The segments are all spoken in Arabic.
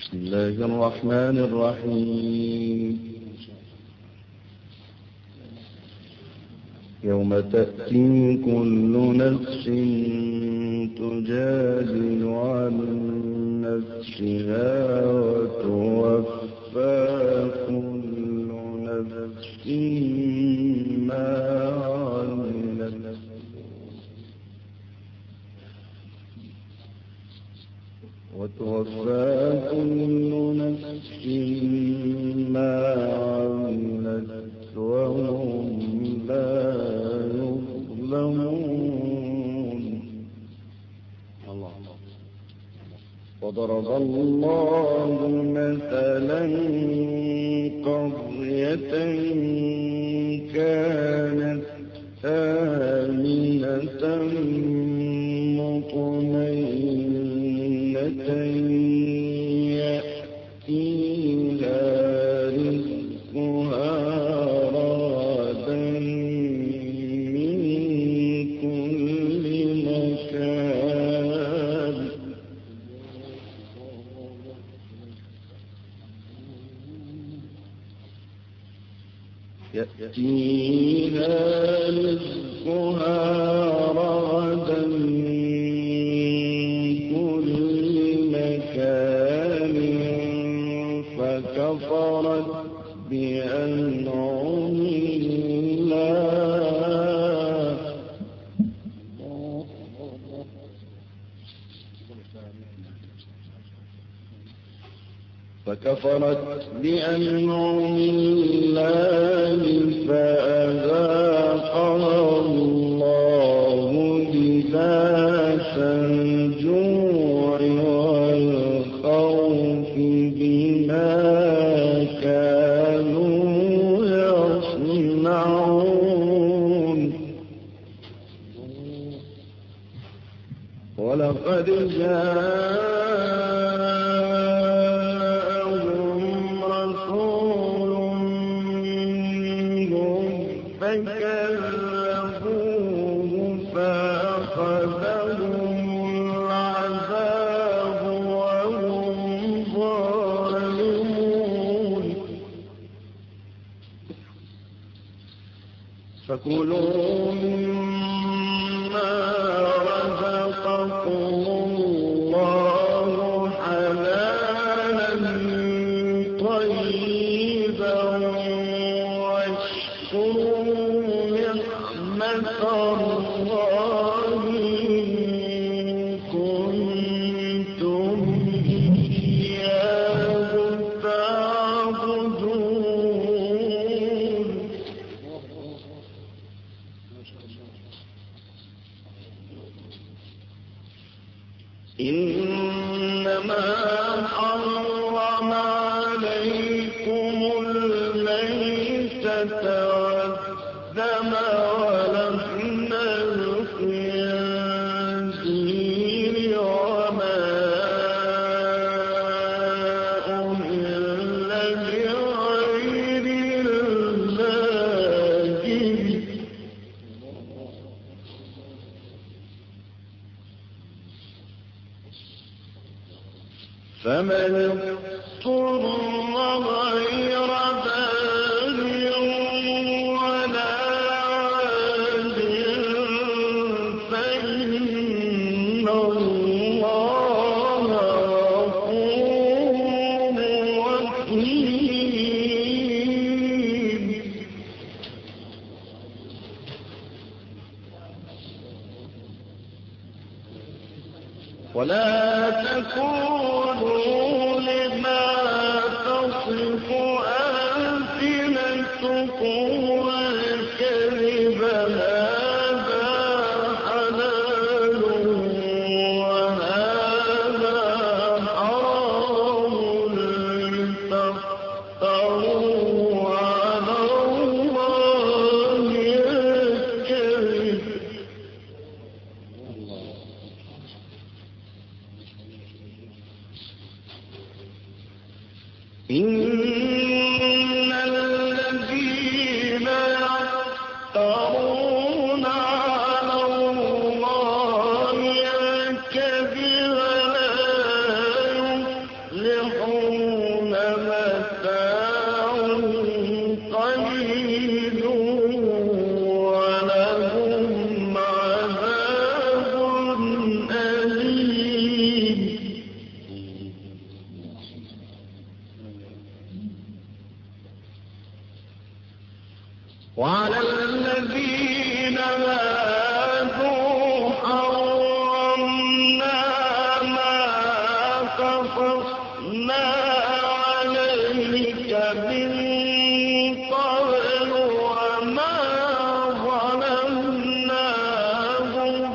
بسم الله الرحمن الرحيم. يوم تأتي كل نفس تجادل عن نفسها وتوفى كل نفس ما عملت وهم لا يظلمون. وضرب الله مثلا قرية كانت آمنة مطمئنة يأتيها رزقها رغدا من كل مكان فكفرت بأنعم الله فأذاقها الله لباس الجوع والخوف بما كانوا يصنعون. ولقد جاءهم رسول منهم فكذبوه فأخذهم العذاب وهم ظالمون. فكلوا مما رزقكم الله حلالا طيبا واشكروا نعمة الله إن كنتم إياه تعبدون. إنما حرم عليكم الميتة والدم ولحم الخنزير وما أهل لغير الله به. فمن اضطر غير باغ ولا عاد فإن الله غفور رحيم. ولا تقولوا لما تصف ألسنتكم الكذب هذا حلال وهذا حرام لتفتروا على الله الكذب. إن الذين يفترون على الله الكذب لا يفلحون. متاع قليل ولهم عذاب أليم وعلى الذين هادوا حرمنا ما قصصنا عليك من قبل وما ظلمناهم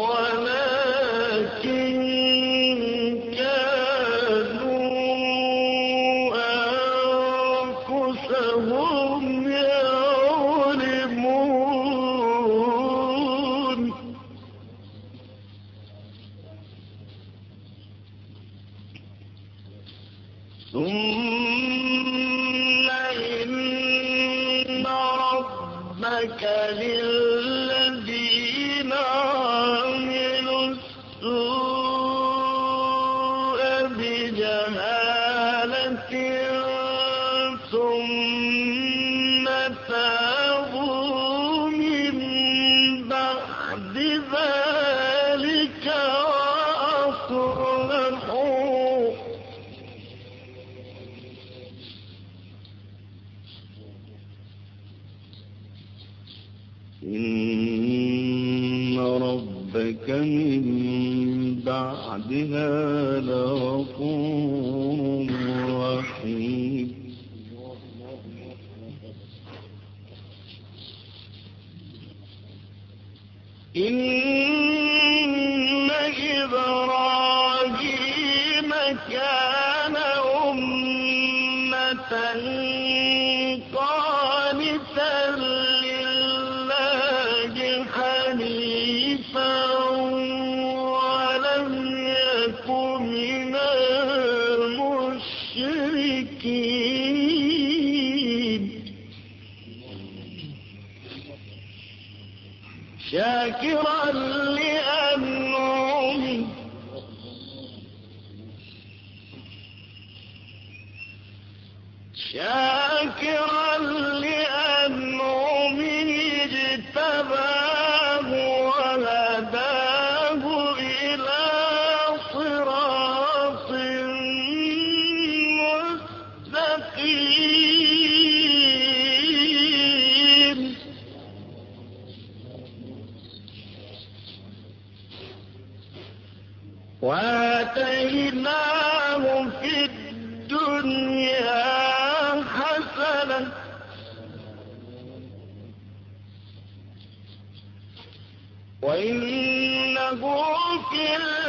ولكن كانوا أنفسهم يظلمون ثم إن ربك للذين عملوا السوء بجهالة ثم تابوا من بعد ذلك وأصلحوا إن ربك من بعدها لغفور رحيم إن إبراهيم كان أمة قانتا لله حنيفا ولم يك من المشركين شاكرا لأنعمه اجتباه وهداه إلى صراط مستقيم وآتيناه في الدنيا حسنة وإنه في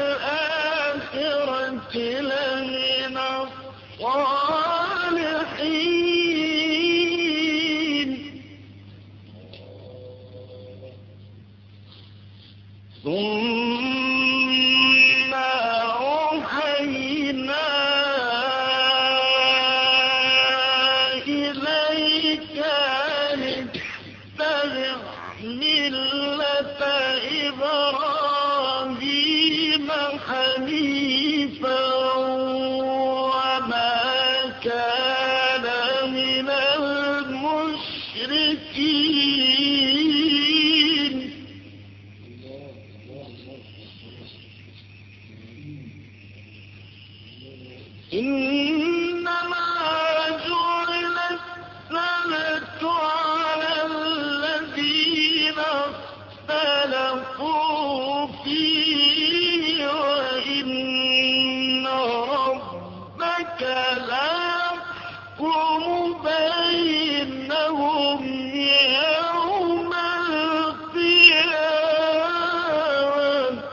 الآخرة لمن الصالحين ثم أوحينا إليك لتتبع ملة إبراهيم حنيفا وما كان من المشركين إنما جعل السبت على الذين اختلفوا فيه وإن ربك ليحكم بينهم يوم القيامة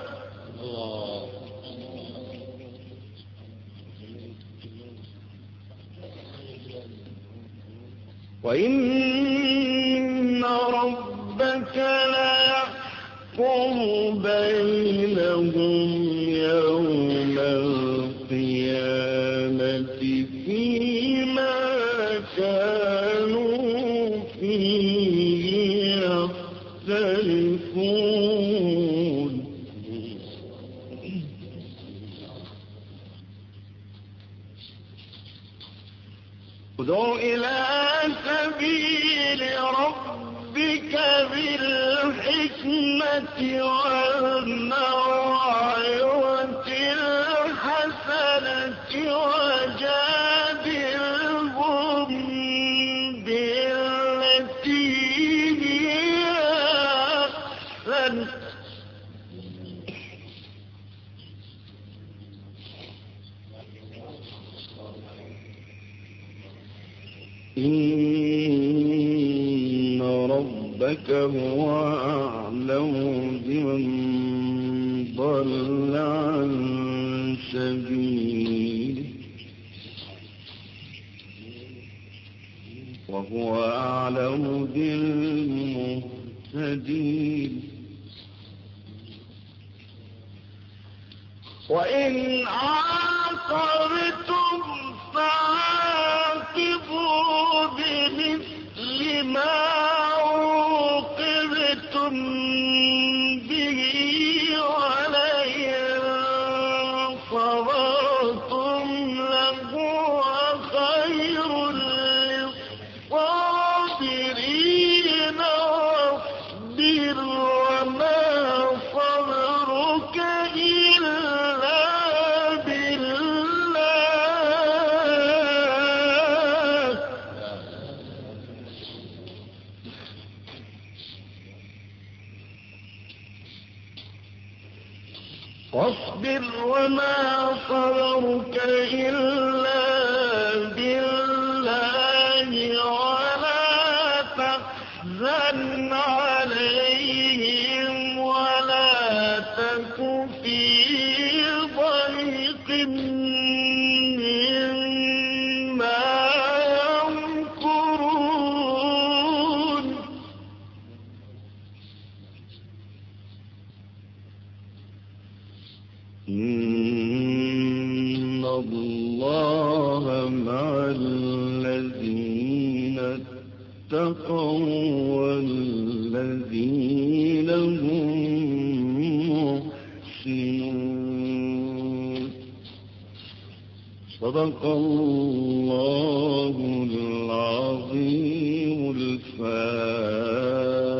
وإن ربك ليحكم بينهم يوم القيامة فيما كانوا فيه يختلفون ادع إلى سبيل ربك بالحكمة والموعظة الحسنة وجادلهم بالتي هي أحسن إن ربك هو أعلم بمن ضل عن سبيله وهو أعلم بالمهتدين وإن عاقبتم فعاقبوا بمثل ما عوقبتم به ولئن صبرتم لهو خير للصابرين واصبر وما صبرك إلا بالله واصبر وما صبرك إلا بالله ولا تحزن عليهم ولا تك في ضيق مما يمكرون إن الله مع الذين اتقوا والذين هم محسنون صدق الله العظيم الفاتح